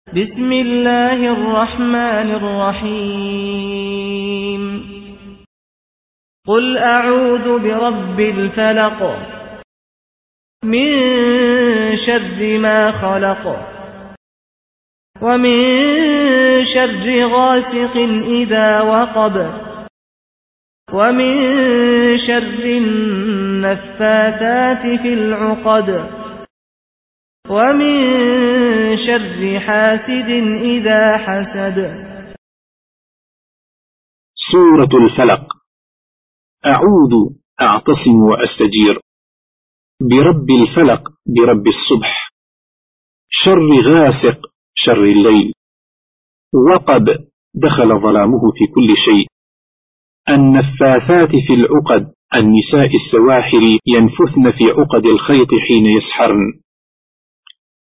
بسم الله الرحمن الرحيم قل أعوذ برب الفلق من شر ما خلق ومن شر غاسق إذا وقب ومن شر النفاثات في العقد ومن شر حاسد إذا حسد. سورة الفلق. أعوذ أعتصم وأستجير برب الفلق، برب الصبح، شر غاسق، شر الليل، وقب دخل ظلامه في كل شيء، النفاثات في العقد، النساء السواحر ينفثن في عقد الخيط حين يسحرن،